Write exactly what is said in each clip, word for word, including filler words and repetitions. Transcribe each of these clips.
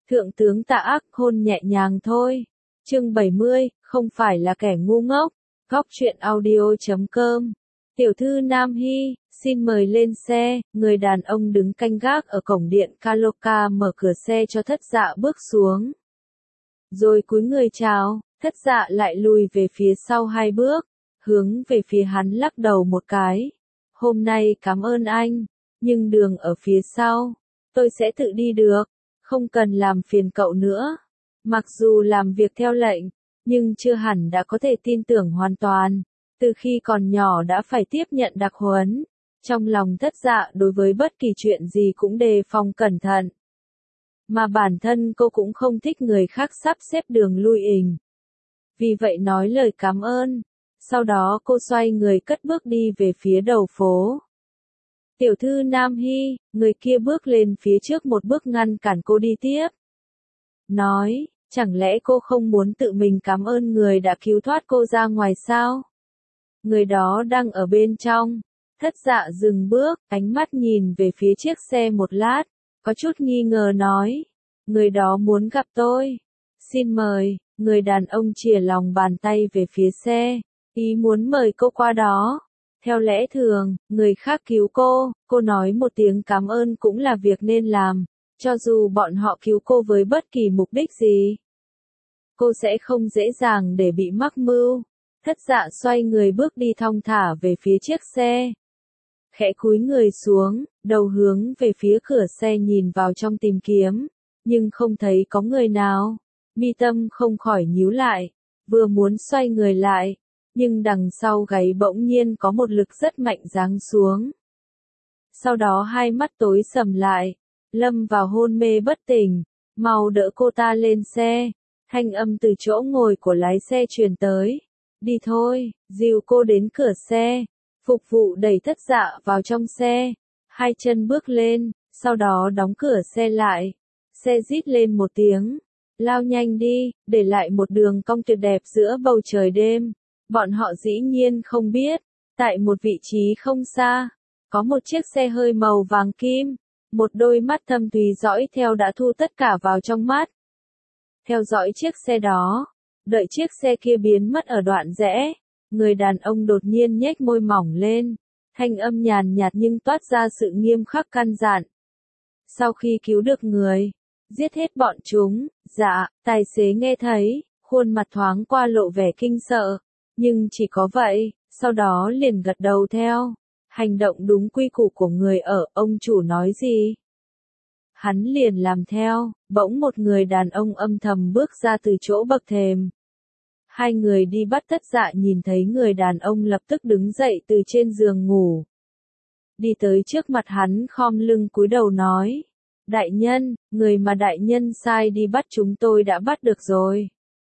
Thượng tướng Tạ Ác hôn nhẹ nhàng thôi. Chương bảy mươi, không phải là kẻ ngu ngốc. Góc truyện audio chấm com. Tiểu thư Nam Hy, xin mời lên xe. Người đàn ông đứng canh gác ở cổng điện Kaloka mở cửa xe cho Thất Dạ bước xuống. Rồi cúi người chào, Thất Dạ lại lùi về phía sau hai bước, hướng về phía hắn lắc đầu một cái. Hôm nay cảm ơn anh, nhưng đường ở phía sau, tôi sẽ tự đi được, không cần làm phiền cậu nữa. Mặc dù làm việc theo lệnh, nhưng chưa hẳn đã có thể tin tưởng hoàn toàn. Từ khi còn nhỏ đã phải tiếp nhận đặc huấn, trong lòng Thất Dạ đối với bất kỳ chuyện gì cũng đề phòng cẩn thận. Mà bản thân cô cũng không thích người khác sắp xếp đường lui ình. Vì vậy nói lời cảm ơn, sau đó cô xoay người cất bước đi về phía đầu phố. Tiểu thư Nam Hy, người kia bước lên phía trước một bước ngăn cản cô đi tiếp. Nói, chẳng lẽ cô không muốn tự mình cảm ơn người đã cứu thoát cô ra ngoài sao? Người đó đang ở bên trong. Thất Dạ dừng bước, ánh mắt nhìn về phía chiếc xe một lát, có chút nghi ngờ nói. Người đó muốn gặp tôi. Xin mời, người đàn ông chìa lòng bàn tay về phía xe, ý muốn mời cô qua đó. Theo lẽ thường, người khác cứu cô, cô nói một tiếng cảm ơn cũng là việc nên làm, cho dù bọn họ cứu cô với bất kỳ mục đích gì. Cô sẽ không dễ dàng để bị mắc mưu. Thất Dạ xoay người bước đi thong thả về phía chiếc xe. Khẽ cúi người xuống, đầu hướng về phía cửa xe nhìn vào trong tìm kiếm, nhưng không thấy có người nào. Mi tâm không khỏi nhíu lại, vừa muốn xoay người lại, nhưng đằng sau gáy bỗng nhiên có một lực rất mạnh giáng xuống. Sau đó hai mắt tối sầm lại, lâm vào hôn mê bất tỉnh, mau đỡ cô ta lên xe. Thanh âm từ chỗ ngồi của lái xe truyền tới. Đi thôi, dìu cô đến cửa xe. Phục vụ đẩy Thất Dạ vào trong xe. Hai chân bước lên, sau đó đóng cửa xe lại. Xe rít lên một tiếng. Lao nhanh đi, để lại một đường cong tuyệt đẹp giữa bầu trời đêm. Bọn họ dĩ nhiên không biết, tại một vị trí không xa, có một chiếc xe hơi màu vàng kim. Một đôi mắt thâm thúy dõi theo đã thu tất cả vào trong mắt. Theo dõi chiếc xe đó, đợi chiếc xe kia biến mất ở đoạn rẽ, người đàn ông đột nhiên nhếch môi mỏng lên, thanh âm nhàn nhạt nhưng toát ra sự nghiêm khắc căn dặn. Sau khi cứu được người, giết hết bọn chúng, dạ, tài xế nghe thấy, khuôn mặt thoáng qua lộ vẻ kinh sợ, nhưng chỉ có vậy, sau đó liền gật đầu theo, hành động đúng quy củ của người ở, ông chủ nói gì? Hắn liền làm theo, bỗng một người đàn ông âm thầm bước ra từ chỗ bậc thềm. Hai người đi bắt Thất Dạ nhìn thấy người đàn ông lập tức đứng dậy từ trên giường ngủ. Đi tới trước mặt hắn khom lưng cúi đầu nói. Đại nhân, người mà đại nhân sai đi bắt chúng tôi đã bắt được rồi.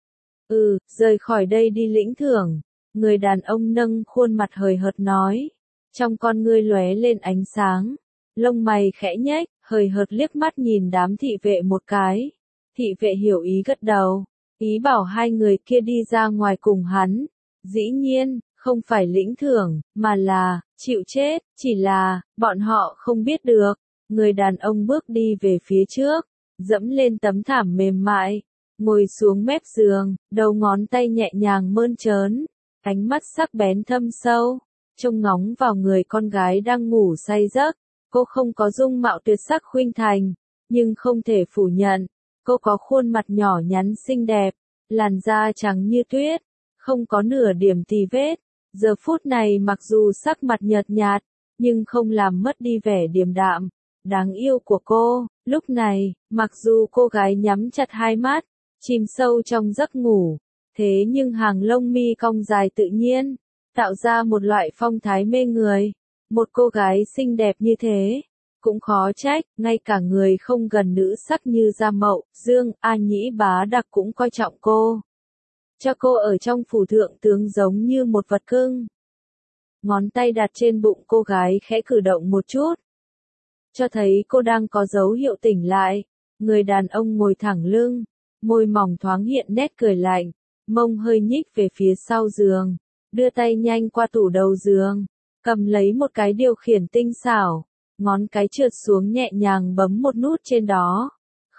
Ừ, rời khỏi đây đi lĩnh thưởng. Người đàn ông nâng khuôn mặt hời hợt nói. Trong con ngươi lóe lên ánh sáng. Lông mày khẽ nhếch, hời hợt liếc mắt nhìn đám thị vệ một cái. Thị vệ hiểu ý gật đầu, ý bảo hai người kia đi ra ngoài cùng hắn. Dĩ nhiên, không phải lĩnh thưởng, mà là, chịu chết, chỉ là, bọn họ không biết được. Người đàn ông bước đi về phía trước, dẫm lên tấm thảm mềm mại, ngồi xuống mép giường, đầu ngón tay nhẹ nhàng mơn trớn, ánh mắt sắc bén thâm sâu, trông ngóng vào người con gái đang ngủ say giấc. Cô không có dung mạo tuyệt sắc khuynh thành, nhưng không thể phủ nhận, cô có khuôn mặt nhỏ nhắn xinh đẹp, làn da trắng như tuyết, không có nửa điểm tì vết. Giờ phút này mặc dù sắc mặt nhợt nhạt, nhưng không làm mất đi vẻ điềm đạm, đáng yêu của cô. Lúc này, mặc dù cô gái nhắm chặt hai mắt, chìm sâu trong giấc ngủ, thế nhưng hàng lông mi cong dài tự nhiên, tạo ra một loại phong thái mê người. Một cô gái xinh đẹp như thế, cũng khó trách, ngay cả người không gần nữ sắc như Gia Mậu, Dương, A Nhĩ Bá Đặc cũng coi trọng cô. Cho cô ở trong phủ thượng tướng giống như một vật cưng. Ngón tay đặt trên bụng cô gái khẽ cử động một chút, cho thấy cô đang có dấu hiệu tỉnh lại. Người đàn ông ngồi thẳng lưng, môi mỏng thoáng hiện nét cười lạnh, mông hơi nhích về phía sau giường, đưa tay nhanh qua tủ đầu giường. Cầm lấy một cái điều khiển tinh xảo, ngón cái trượt xuống nhẹ nhàng bấm một nút trên đó.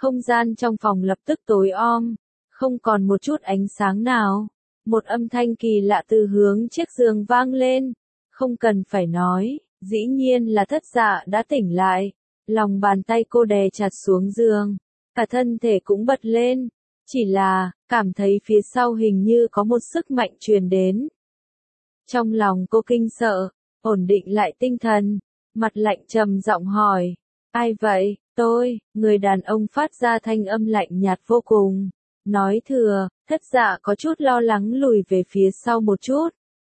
Không gian trong phòng lập tức tối om, không còn một chút ánh sáng nào. Một âm thanh kỳ lạ từ hướng chiếc giường vang lên. Không cần phải nói, dĩ nhiên là Thất Dạ đã tỉnh lại. Lòng bàn tay cô đè chặt xuống giường, cả thân thể cũng bật lên. Chỉ là, cảm thấy phía sau hình như có một sức mạnh truyền đến. Trong lòng cô kinh sợ, ổn định lại tinh thần, mặt lạnh trầm giọng hỏi. Ai vậy? Tôi, người đàn ông phát ra thanh âm lạnh nhạt vô cùng. Nói thừa, Thất Dạ có chút lo lắng lùi về phía sau một chút.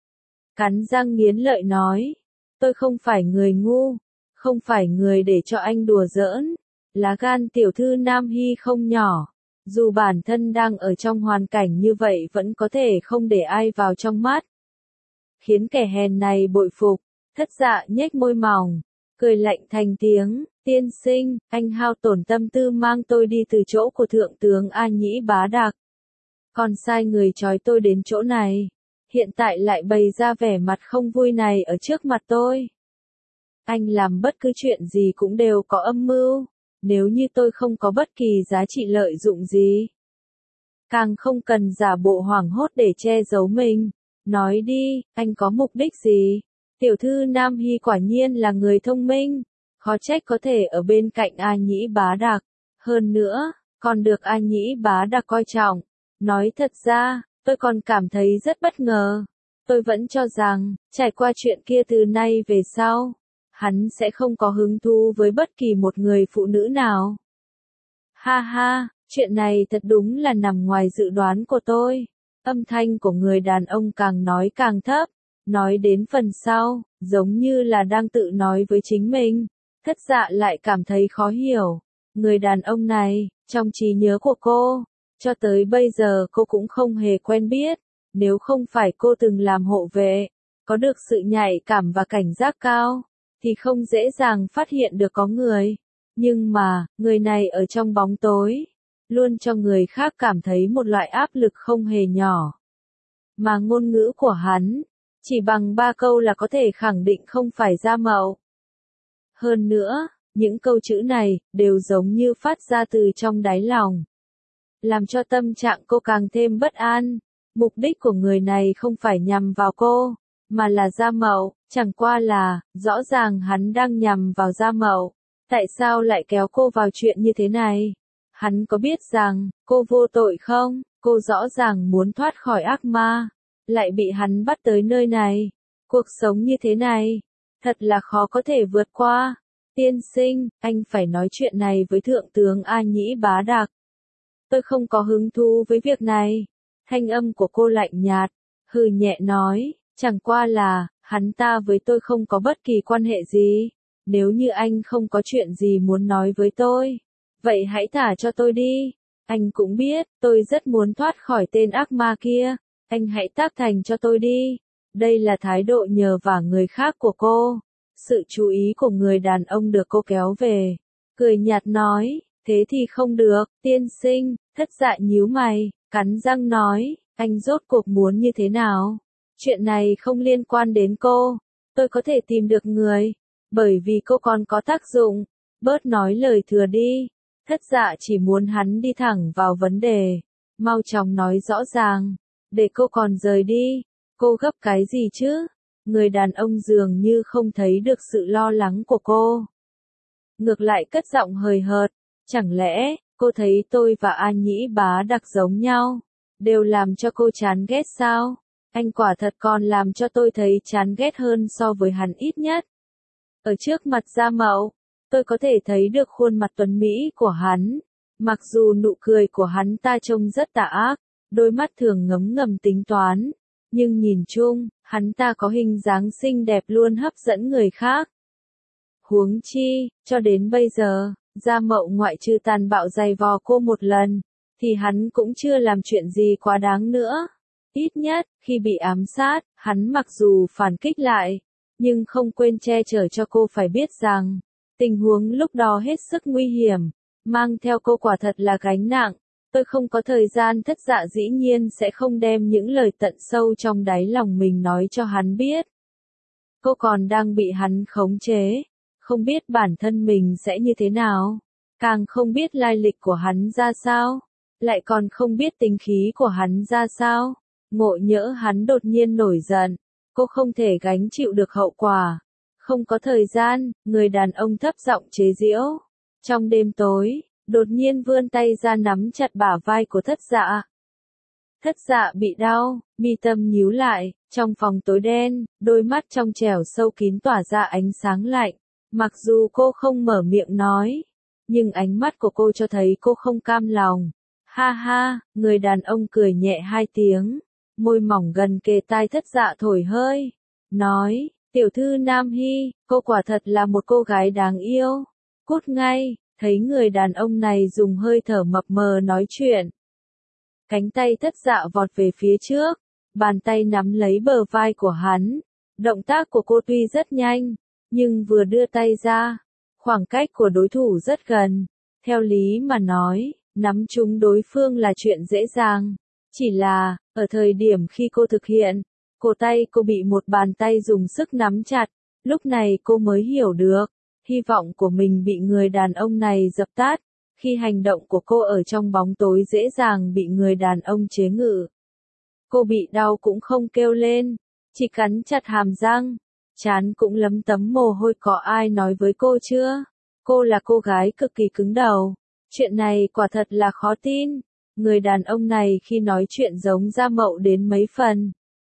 Cắn răng nghiến lợi nói. Tôi không phải người ngu, không phải người để cho anh đùa giỡn. Lá gan tiểu thư Nam Hy không nhỏ. Dù bản thân đang ở trong hoàn cảnh như vậy vẫn có thể không để ai vào trong mắt. Khiến kẻ hèn này bội phục. Thất Dạ nhếch môi mỏng, cười lạnh thành tiếng. Tiên sinh, anh hao tổn tâm tư mang tôi đi từ chỗ của thượng tướng A Nhĩ Bá Đạc. Còn sai người trói tôi đến chỗ này. Hiện tại lại bày ra vẻ mặt không vui này ở trước mặt tôi. Anh làm bất cứ chuyện gì cũng đều có âm mưu. Nếu như tôi không có bất kỳ giá trị lợi dụng gì, càng không cần giả bộ hoảng hốt để che giấu mình. Nói đi, anh có mục đích gì? Tiểu thư Nam Hy quả nhiên là người thông minh. Khó trách có thể ở bên cạnh A Nhĩ Bá Đạc. Hơn nữa, còn được A Nhĩ Bá Đạc coi trọng. Nói thật ra, tôi còn cảm thấy rất bất ngờ. Tôi vẫn cho rằng, trải qua chuyện kia từ nay về sau, hắn sẽ không có hứng thú với bất kỳ một người phụ nữ nào. Ha ha, chuyện này thật đúng là nằm ngoài dự đoán của tôi. Âm thanh của người đàn ông càng nói càng thấp. Nói đến phần sau, giống như là đang tự nói với chính mình. Thất Dạ lại cảm thấy khó hiểu. Người đàn ông này, trong trí nhớ của cô, cho tới bây giờ cô cũng không hề quen biết. Nếu không phải cô từng làm hộ vệ, có được sự nhạy cảm và cảnh giác cao, thì không dễ dàng phát hiện được có người. Nhưng mà, người này ở trong bóng tối, luôn cho người khác cảm thấy một loại áp lực không hề nhỏ. Mà ngôn ngữ của hắn, chỉ bằng ba câu là có thể khẳng định không phải Gia Mậu. Hơn nữa, những câu chữ này, đều giống như phát ra từ trong đáy lòng. Làm cho tâm trạng cô càng thêm bất an. Mục đích của người này không phải nhằm vào cô, mà là Gia Mậu. Chẳng qua là, rõ ràng hắn đang nhằm vào Gia Mậu. Tại sao lại kéo cô vào chuyện như thế này? Hắn có biết rằng, cô vô tội không? Cô rõ ràng muốn thoát khỏi ác ma, lại bị hắn bắt tới nơi này. Cuộc sống như thế này, thật là khó có thể vượt qua. Tiên sinh, anh phải nói chuyện này với thượng tướng A Nhĩ Bá Đạc. Tôi không có hứng thú với việc này. Thanh âm của cô lạnh nhạt, hừ nhẹ nói, chẳng qua là, hắn ta với tôi không có bất kỳ quan hệ gì. Nếu như anh không có chuyện gì muốn nói với tôi, vậy hãy thả cho tôi đi. Anh cũng biết, tôi rất muốn thoát khỏi tên ác ma kia. Anh hãy tác thành cho tôi đi. Đây là thái độ nhờ vả người khác của cô. Sự chú ý của người đàn ông được cô kéo về. Cười nhạt nói, thế thì không được, tiên sinh. Thất Dạ nhíu mày, cắn răng nói, anh rốt cuộc muốn như thế nào? Chuyện này không liên quan đến cô. Tôi có thể tìm được người, bởi vì cô còn có tác dụng. Bớt nói lời thừa đi. Thất Dạ chỉ muốn hắn đi thẳng vào vấn đề. Mau chóng nói rõ ràng, để cô còn rời đi. Cô gấp cái gì chứ? Người đàn ông dường như không thấy được sự lo lắng của cô. Ngược lại cất giọng hời hợt, chẳng lẽ, cô thấy tôi và A Nhĩ Bá Đạc giống nhau, đều làm cho cô chán ghét sao? Anh quả thật còn làm cho tôi thấy chán ghét hơn so với hắn ít nhất. Ở trước mặt Gia Mậu, tôi có thể thấy được khuôn mặt tuấn mỹ của hắn. Mặc dù nụ cười của hắn ta trông rất tà ác, đôi mắt thường ngấm ngầm tính toán, nhưng nhìn chung, hắn ta có hình dáng xinh đẹp luôn hấp dẫn người khác. Huống chi, cho đến bây giờ, Gia Mậu ngoại trừ tàn bạo giày vò cô một lần, thì hắn cũng chưa làm chuyện gì quá đáng nữa. Ít nhất, khi bị ám sát, hắn mặc dù phản kích lại, nhưng không quên che chở cho cô phải biết rằng, tình huống lúc đó hết sức nguy hiểm, mang theo cô quả thật là gánh nặng. Tôi không có thời gian. Thất Dạ dĩ nhiên sẽ không đem những lời tận sâu trong đáy lòng mình nói cho hắn biết. Cô còn đang bị hắn khống chế, không biết bản thân mình sẽ như thế nào. càng không biết lai lịch của hắn ra sao, lại còn không biết tính khí của hắn ra sao. Ngộ nhỡ hắn đột nhiên nổi giận, cô không thể gánh chịu được hậu quả. Không có thời gian, người đàn ông thấp giọng chế giễu. Trong đêm tối, đột nhiên vươn tay ra nắm chặt bả vai của Thất Dạ. Thất Dạ bị đau, mi tâm nhíu lại, trong phòng tối đen, đôi mắt trong trẻo sâu kín tỏa ra ánh sáng lạnh. Mặc dù cô không mở miệng nói, nhưng ánh mắt của cô cho thấy cô không cam lòng. Ha ha, người đàn ông cười nhẹ hai tiếng, môi mỏng gần kề tai Thất Dạ thổi hơi, nói, tiểu thư Nam Hy, cô quả thật là một cô gái đáng yêu. Cút ngay, thấy người đàn ông này dùng hơi thở mập mờ nói chuyện. Cánh tay Thất Dạ vọt về phía trước, bàn tay nắm lấy bờ vai của hắn. Động tác của cô tuy rất nhanh, nhưng vừa đưa tay ra, khoảng cách của đối thủ rất gần. Theo lý mà nói, nắm trúng đối phương là chuyện dễ dàng. Chỉ là, ở thời điểm khi cô thực hiện, cổ tay cô bị một bàn tay dùng sức nắm chặt. Lúc này cô mới hiểu được, hy vọng của mình bị người đàn ông này dập tắt. Khi hành động của cô ở trong bóng tối dễ dàng bị người đàn ông chế ngự. Cô bị đau cũng không kêu lên, chỉ cắn chặt hàm răng, trán cũng lấm tấm mồ hôi. Có ai nói với cô chưa? Cô là cô gái cực kỳ cứng đầu. Chuyện này quả thật là khó tin. Người đàn ông này khi nói chuyện giống Gia Mậu đến mấy phần.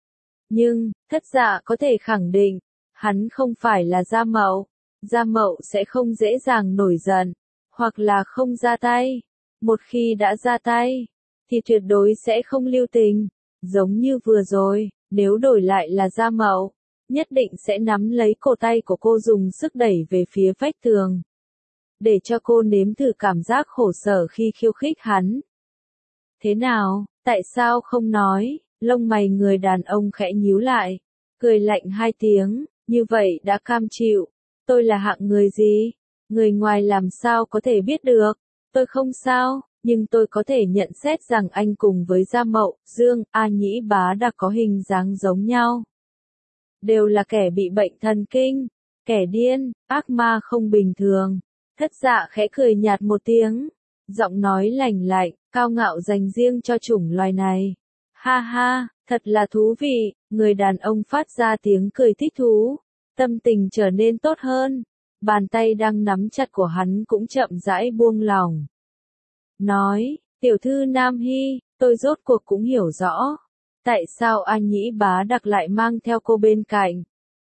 Nhưng, Thất Dạ có thể khẳng định, hắn không phải là Gia Mậu. Gia Mậu sẽ không dễ dàng nổi giận, hoặc là không ra tay. Một khi đã ra tay, thì tuyệt đối sẽ không lưu tình. Giống như vừa rồi, nếu đổi lại là Gia Mậu, nhất định sẽ nắm lấy cổ tay của cô dùng sức đẩy về phía vách tường. Để cho cô nếm thử cảm giác khổ sở khi khiêu khích hắn. Thế nào, tại sao không nói? Lông mày người đàn ông khẽ nhíu lại, cười lạnh hai tiếng, như vậy đã cam chịu. Tôi là hạng người gì? Người ngoài làm sao có thể biết được? Tôi không sao, nhưng tôi có thể nhận xét rằng anh cùng với Gia Mậu, Dương, A Nhĩ Bá đã có hình dáng giống nhau. Đều là kẻ bị bệnh thần kinh, kẻ điên, ác ma không bình thường. Thất Dạ khẽ cười nhạt một tiếng, giọng nói lành lạnh, cao ngạo dành riêng cho chủng loài này. Ha ha, thật là thú vị, người đàn ông phát ra tiếng cười thích thú, tâm tình trở nên tốt hơn. Bàn tay đang nắm chặt của hắn cũng chậm rãi buông lỏng. Nói, tiểu thư Nam Hy, tôi rốt cuộc cũng hiểu rõ. Tại sao A Nhĩ Bá Đặc lại mang theo cô bên cạnh?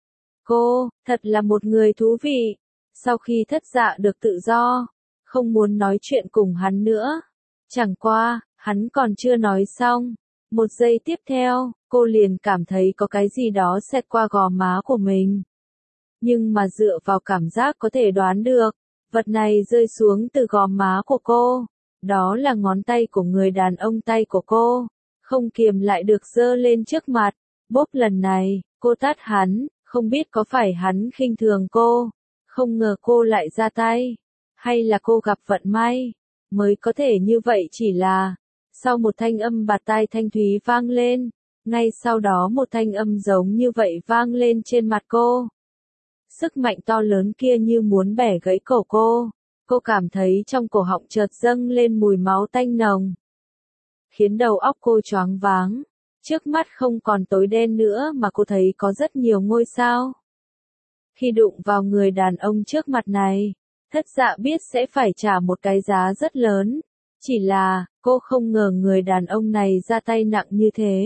Cô, thật là một người thú vị. Sau khi Thất Dạ được tự do, không muốn nói chuyện cùng hắn nữa. Chẳng qua, hắn còn chưa nói xong. Một giây tiếp theo, cô liền cảm thấy có cái gì đó xẹt qua gò má của mình. Nhưng mà dựa vào cảm giác có thể đoán được, vật này rơi xuống từ gò má của cô. Đó là ngón tay của người đàn ông. Tay của cô không kiềm lại được giơ lên trước mặt. Bốp, lần này, cô tát hắn, không biết có phải hắn khinh thường cô, không ngờ cô lại ra tay, hay là cô gặp vận may, mới có thể như vậy. Chỉ là, sau một thanh âm bạt tai thanh thúy vang lên, ngay sau đó một thanh âm giống như vậy vang lên trên mặt cô. Sức mạnh to lớn kia như muốn bẻ gãy cổ cô. Cô cảm thấy trong cổ họng chợt dâng lên mùi máu tanh nồng, khiến đầu óc cô choáng váng. Trước mắt không còn tối đen nữa mà cô thấy có rất nhiều ngôi sao. Khi đụng vào người đàn ông trước mặt này, Thất Dạ biết sẽ phải trả một cái giá rất lớn. Chỉ là, cô không ngờ người đàn ông này ra tay nặng như thế.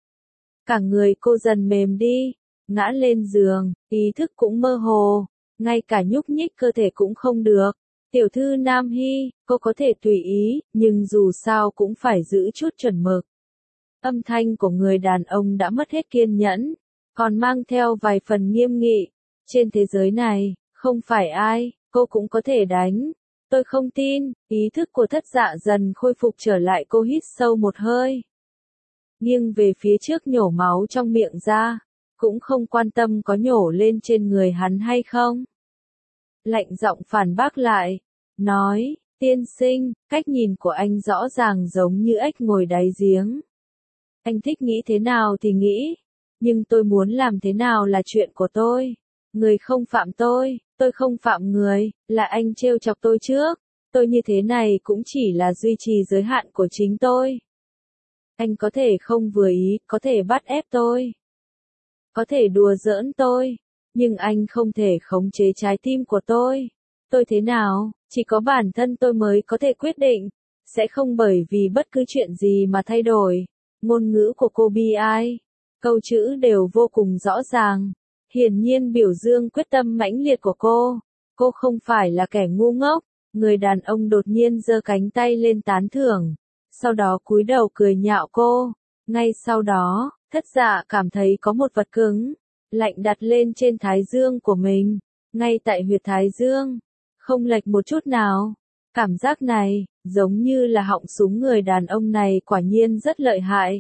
Cả người cô dần mềm đi, ngã lên giường, ý thức cũng mơ hồ, ngay cả nhúc nhích cơ thể cũng không được. Tiểu thư Nam Hy, cô có thể tùy ý, nhưng dù sao cũng phải giữ chút chuẩn mực. Âm thanh của người đàn ông đã mất hết kiên nhẫn, còn mang theo vài phần nghiêm nghị. Trên thế giới này, không phải ai, cô cũng có thể đánh. Tôi không tin. Ý thức của Thất Dạ dần khôi phục trở lại. Cô hít sâu một hơi, nghiêng về phía trước nhổ máu trong miệng ra, cũng không quan tâm có nhổ lên trên người hắn hay không. Lạnh giọng phản bác lại, nói, tiên sinh, cách nhìn của anh rõ ràng giống như ếch ngồi đáy giếng. Anh thích nghĩ thế nào thì nghĩ, nhưng tôi muốn làm thế nào là chuyện của tôi. Người không phạm tôi, tôi không phạm người, là anh trêu chọc tôi trước. tôi như thế này cũng chỉ là duy trì giới hạn của chính tôi. Anh có thể không vừa ý, có thể bắt ép tôi, có thể đùa giỡn tôi, nhưng anh không thể khống chế trái tim của tôi. Tôi thế nào, chỉ có bản thân tôi mới có thể quyết định, sẽ không bởi vì bất cứ chuyện gì mà thay đổi. Ngôn ngữ của cô bi ai, câu chữ đều vô cùng rõ ràng, hiển nhiên biểu dương quyết tâm mãnh liệt của cô. Cô không phải là kẻ ngu ngốc. Người đàn ông đột nhiên giơ cánh tay lên tán thưởng, sau đó cúi đầu cười nhạo cô. Ngay sau đó, Thất Dạ cảm thấy có một vật cứng, lạnh đặt lên trên thái dương của mình, ngay tại huyệt thái dương, không lệch một chút nào. Cảm giác này, giống như là họng súng. Người đàn ông này quả nhiên rất lợi hại.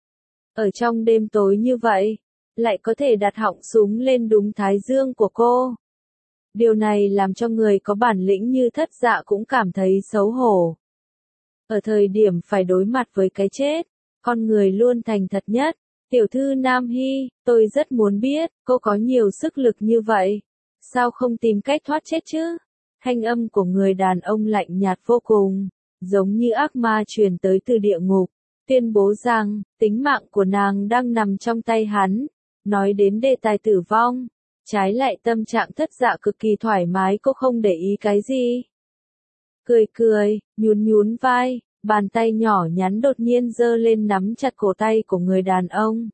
Ở trong đêm tối như vậy, lại có thể đặt họng súng lên đúng thái dương của cô. Điều này làm cho người có bản lĩnh như Thất Dạ cũng cảm thấy xấu hổ. Ở thời điểm phải đối mặt với cái chết, con người luôn thành thật nhất. Tiểu thư Nam Hy, tôi rất muốn biết, cô có nhiều sức lực như vậy, sao không tìm cách thoát chết chứ? Thanh âm của người đàn ông lạnh nhạt vô cùng, giống như ác ma truyền tới từ địa ngục, tuyên bố rằng, tính mạng của nàng đang nằm trong tay hắn. Nói đến đề tài tử vong, trái lại tâm trạng Thất Dạ cực kỳ thoải mái, cô không để ý cái gì. Cười cười, nhún nhún vai, bàn tay nhỏ nhắn đột nhiên giơ lên nắm chặt cổ tay của người đàn ông.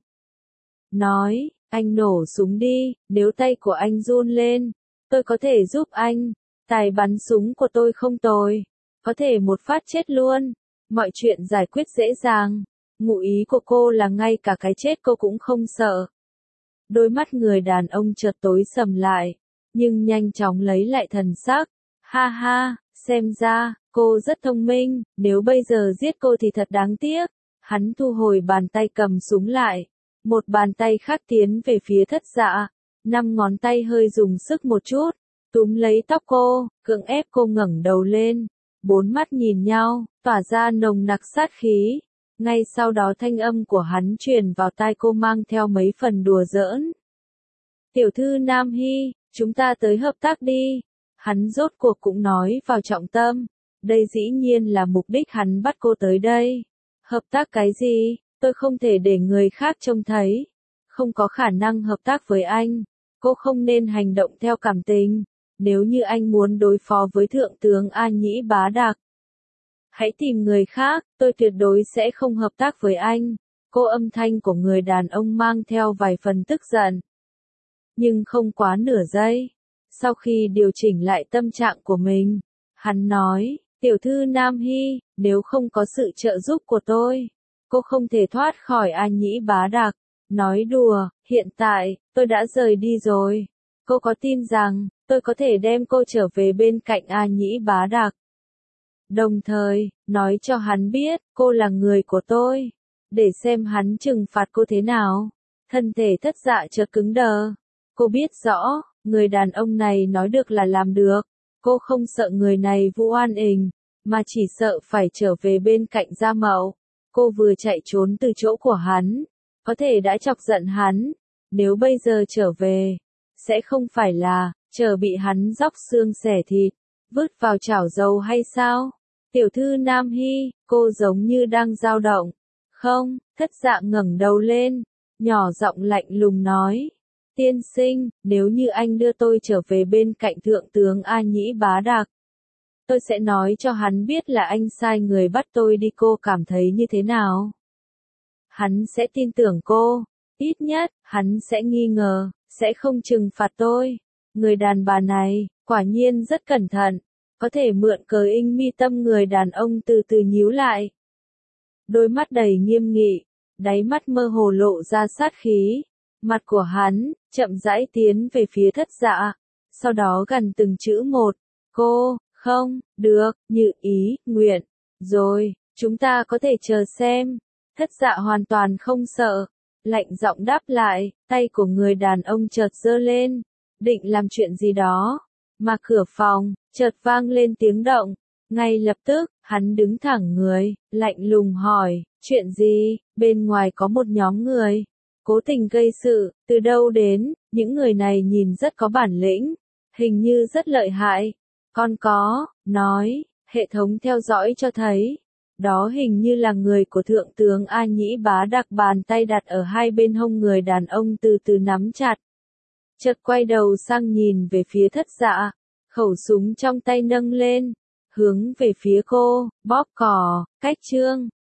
Nói, anh nổ súng đi, nếu tay của anh run lên, tôi có thể giúp anh. Tài bắn súng của tôi không tồi, có thể một phát chết luôn. Mọi chuyện giải quyết dễ dàng. Ngụ ý của cô là ngay cả cái chết cô cũng không sợ. Đôi mắt người đàn ông chợt tối sầm lại, nhưng nhanh chóng lấy lại thần sắc. Ha ha, xem ra, cô rất thông minh, nếu bây giờ giết cô thì thật đáng tiếc. Hắn thu hồi bàn tay cầm súng lại, một bàn tay khác tiến về phía Thất Dạ, năm ngón tay hơi dùng sức một chút, túm lấy tóc cô, cưỡng ép cô ngẩng đầu lên. Bốn mắt nhìn nhau, tỏa ra nồng nặc sát khí. Ngay sau đó thanh âm của hắn truyền vào tai cô mang theo mấy phần đùa giỡn. Tiểu thư Nam Hy, chúng ta tới hợp tác đi. Hắn rốt cuộc cũng nói vào trọng tâm. Đây dĩ nhiên là mục đích hắn bắt cô tới đây. Hợp tác cái gì? Tôi không thể để người khác trông thấy. Không có khả năng hợp tác với anh. Cô không nên hành động theo cảm tình. Nếu như anh muốn đối phó với Thượng tướng A Nhĩ Bá Đạc, hãy tìm người khác, tôi tuyệt đối sẽ không hợp tác với anh. Cô âm thanh của người đàn ông mang theo vài phần tức giận. Nhưng không quá nửa giây. Sau khi điều chỉnh lại tâm trạng của mình, hắn nói, tiểu thư Nam Hy, nếu không có sự trợ giúp của tôi, cô không thể thoát khỏi A Nhĩ Bá Đạc. Nói đùa, hiện tại, tôi đã rời đi rồi. Cô có tin rằng, tôi có thể đem cô trở về bên cạnh A Nhĩ Bá Đạc? Đồng thời, nói cho hắn biết, cô là người của tôi, để xem hắn trừng phạt cô thế nào. Thân thể Thất Dạ chợt cứng đờ. Cô biết rõ, người đàn ông này nói được là làm được. Cô không sợ người này vu oan ình, mà chỉ sợ phải trở về bên cạnh Gia Mậu. Cô vừa chạy trốn từ chỗ của hắn, có thể đã chọc giận hắn. Nếu bây giờ trở về, sẽ không phải là, chờ bị hắn róc xương xẻ thịt, vứt vào chảo dầu hay sao? Tiểu thư Nam Hy, cô giống như đang dao động. Không, Thất Dạ ngẩng đầu lên, nhỏ giọng lạnh lùng nói. Tiên sinh, nếu như anh đưa tôi trở về bên cạnh Thượng tướng A Nhĩ Bá Đạc, tôi sẽ nói cho hắn biết là anh sai người bắt tôi đi. Cô cảm thấy như thế nào? Hắn sẽ tin tưởng cô, ít nhất, hắn sẽ nghi ngờ, sẽ không trừng phạt tôi. Người đàn bà này, quả nhiên rất cẩn thận, có thể mượn cớ in mi tâm. Người đàn ông từ từ nhíu lại. Đôi mắt đầy nghiêm nghị, đáy mắt mơ hồ lộ ra sát khí. Mặt của hắn, chậm rãi tiến về phía Thất Dạ, sau đó gần từng chữ một. Cô, không, được, như ý, nguyện. Rồi, chúng ta có thể chờ xem. Thất Dạ hoàn toàn không sợ, lạnh giọng đáp lại, tay của người đàn ông chợt giơ lên, định làm chuyện gì đó. Mà cửa phòng, chợt vang lên tiếng động. Ngay lập tức, hắn đứng thẳng người, lạnh lùng hỏi, chuyện gì? Bên ngoài có một nhóm người cố tình gây sự, từ đâu đến? Những người này nhìn rất có bản lĩnh, hình như rất lợi hại. Con có, nói, Hệ thống theo dõi cho thấy, đó hình như là người của Thượng tướng A Nhĩ Bá Đặc, bàn tay đặt ở hai bên hông người đàn ông từ từ nắm chặt. Chợt quay đầu sang nhìn về phía Thất Dạ, khẩu súng trong tay nâng lên, hướng về phía cô, bóp cò, cách trương.